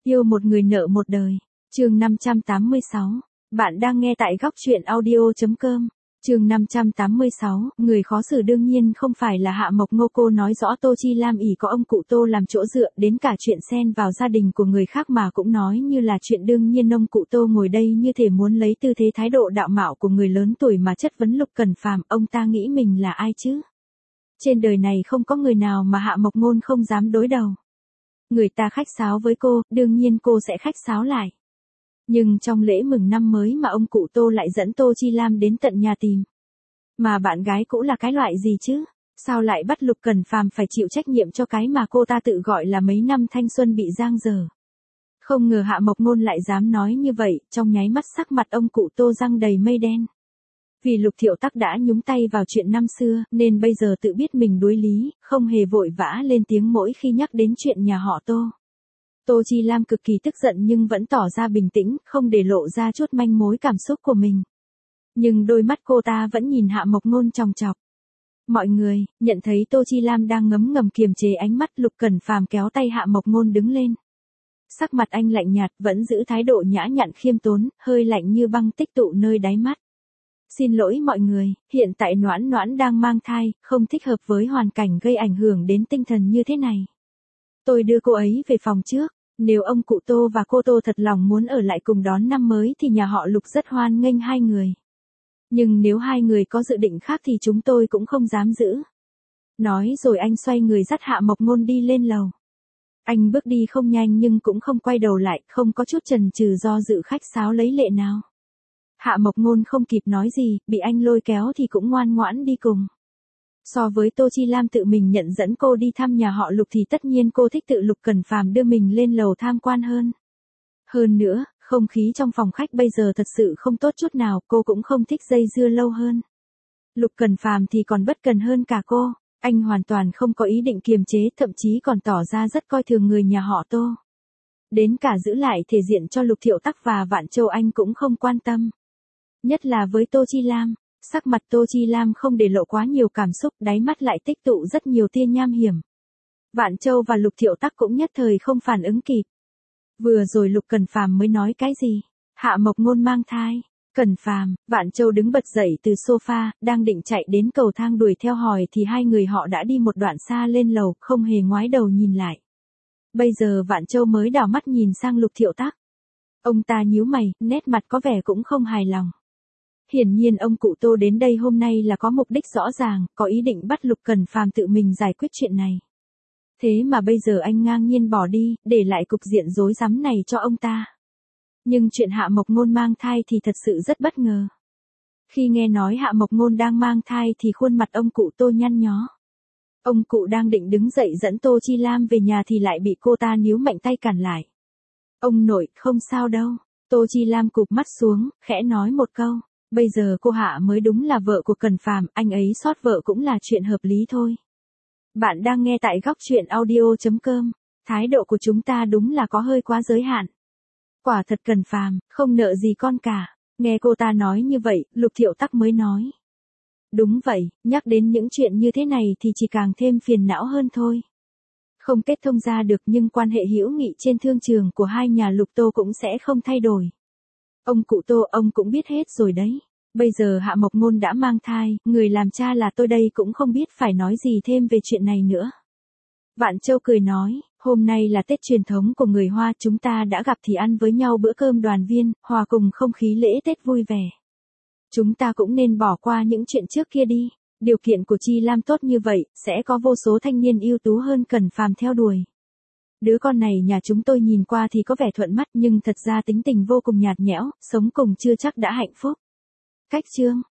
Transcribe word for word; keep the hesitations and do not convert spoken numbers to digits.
Yêu một người nợ một đời. Chương năm trăm tám mươi sáu. Bạn đang nghe tại góc truyện audio chấm com. Chương năm trăm tám mươi sáu, người khó xử đương nhiên không phải là Hạ Mộc Ngô. Cô nói rõ Tô Chi Lam ỷ có ông cụ Tô làm chỗ dựa, đến cả chuyện xen vào gia đình của người khác mà cũng nói như là chuyện đương nhiên. Ông cụ Tô ngồi đây như thể muốn lấy tư thế thái độ đạo mạo của người lớn tuổi mà chất vấn Lục Cẩn Phàm. Ông ta nghĩ mình là ai chứ? Trên đời này không có người nào mà Hạ Mộc Ngôn không dám đối đầu. Người ta khách sáo với cô, đương nhiên cô sẽ khách sáo lại. Nhưng trong lễ mừng năm mới mà ông cụ Tô lại dẫn Tô Chi Lam đến tận nhà tìm. Mà bạn gái cũ là cái loại gì chứ? Sao lại bắt Lục Cẩn Phàm phải chịu trách nhiệm cho cái mà cô ta tự gọi là mấy năm thanh xuân bị giang dở? Không ngờ Hạ Mộc Ngôn lại dám nói như vậy, trong nháy mắt sắc mặt ông cụ Tô răng đầy mây đen. Vì Lục Thiệu Tắc đã nhúng tay vào chuyện năm xưa, nên bây giờ tự biết mình đuối lý, không hề vội vã lên tiếng mỗi khi nhắc đến chuyện nhà họ Tô. Tô Chi Lam cực kỳ tức giận nhưng vẫn tỏ ra bình tĩnh, không để lộ ra chút manh mối cảm xúc của mình. Nhưng đôi mắt cô ta vẫn nhìn Hạ Mộc Ngôn chòng chọc. Mọi người, nhận thấy Tô Chi Lam đang ngấm ngầm kiềm chế ánh mắt, Lục Cẩn Phàm kéo tay Hạ Mộc Ngôn đứng lên. Sắc mặt anh lạnh nhạt, vẫn giữ thái độ nhã nhặn khiêm tốn, hơi lạnh như băng tích tụ nơi đáy mắt. Xin lỗi mọi người, hiện tại Noãn Noãn đang mang thai, không thích hợp với hoàn cảnh gây ảnh hưởng đến tinh thần như thế này. Tôi đưa cô ấy về phòng trước. Nếu ông cụ Tô và cô Tô thật lòng muốn ở lại cùng đón năm mới thì nhà họ Lục rất hoan nghênh hai người. Nhưng nếu hai người có dự định khác thì chúng tôi cũng không dám giữ. Nói rồi anh xoay người dắt Hạ Mộc Ngôn đi lên lầu. Anh bước đi không nhanh nhưng cũng không quay đầu lại, không có chút chần chừ do dự khách sáo lấy lệ nào. Hạ Mộc Ngôn không kịp nói gì, bị anh lôi kéo thì cũng ngoan ngoãn đi cùng. So với Tô Chi Lam tự mình nhận dẫn cô đi thăm nhà họ Lục thì tất nhiên cô thích tự Lục Cẩn Phàm đưa mình lên lầu tham quan hơn. Hơn nữa, không khí trong phòng khách bây giờ thật sự không tốt chút nào, cô cũng không thích dây dưa lâu hơn. Lục Cẩn Phàm thì còn bất cần hơn cả cô, anh hoàn toàn không có ý định kiềm chế, thậm chí còn tỏ ra rất coi thường người nhà họ Tô. Đến cả giữ lại thể diện cho Lục Thiệu Tắc và Vạn Châu anh cũng không quan tâm. Nhất là với Tô Chi Lam. Sắc mặt Tô Chi Lam không để lộ quá nhiều cảm xúc, đáy mắt lại tích tụ rất nhiều tia nham hiểm. Vạn Châu và Lục Thiệu Tắc cũng nhất thời không phản ứng kịp. Vừa rồi Lục Cẩn Phàm mới nói cái gì? Hạ Mộc Ngôn mang thai. Cẩn Phàm, Vạn Châu đứng bật dậy từ sofa, đang định chạy đến cầu thang đuổi theo hỏi thì hai người họ đã đi một đoạn xa lên lầu, không hề ngoái đầu nhìn lại. Bây giờ Vạn Châu mới đảo mắt nhìn sang Lục Thiệu Tắc. Ông ta nhíu mày, nét mặt có vẻ cũng không hài lòng. Hiển nhiên ông cụ Tô đến đây hôm nay là có mục đích rõ ràng, có ý định bắt Lục Cẩn Phàm tự mình giải quyết chuyện này. Thế mà bây giờ anh ngang nhiên bỏ đi, để lại cục diện rối rắm này cho ông ta. Nhưng chuyện Hạ Mộc Ngôn mang thai thì thật sự rất bất ngờ. Khi nghe nói Hạ Mộc Ngôn đang mang thai thì khuôn mặt ông cụ Tô nhăn nhó. Ông cụ đang định đứng dậy dẫn Tô Chi Lam về nhà thì lại bị cô ta níu mạnh tay cản lại. Ông nội, không sao đâu. Tô Chi Lam cụp mắt xuống, khẽ nói một câu. Bây giờ cô Hạ mới đúng là vợ của Cẩn Phàm, anh ấy sót vợ cũng là chuyện hợp lý thôi. Bạn đang nghe tại góc truyện audio chấm com. Thái độ của chúng ta đúng là có hơi quá giới hạn. Quả thật Cẩn Phàm, không nợ gì con cả. Nghe cô ta nói như vậy, Lục Thiệu Tắc mới nói. Đúng vậy, nhắc đến những chuyện như thế này thì chỉ càng thêm phiền não hơn thôi. Không kết thông ra được nhưng quan hệ hữu nghị trên thương trường của hai nhà Lục Tô cũng sẽ không thay đổi. Ông cụ Tô, ông cũng biết hết rồi đấy. Bây giờ Hạ Mộc Ngôn đã mang thai, người làm cha là tôi đây cũng không biết phải nói gì thêm về chuyện này nữa. Vạn Châu cười nói, hôm nay là Tết truyền thống của người Hoa, chúng ta đã gặp thì ăn với nhau bữa cơm đoàn viên, hòa cùng không khí lễ Tết vui vẻ. Chúng ta cũng nên bỏ qua những chuyện trước kia đi. Điều kiện của Chi Lam tốt như vậy, sẽ có vô số thanh niên ưu tú hơn Cẩn Phàm theo đuổi. Đứa con này nhà chúng tôi nhìn qua thì có vẻ thuận mắt nhưng thật ra tính tình vô cùng nhạt nhẽo, sống cùng chưa chắc đã hạnh phúc. Cách chương,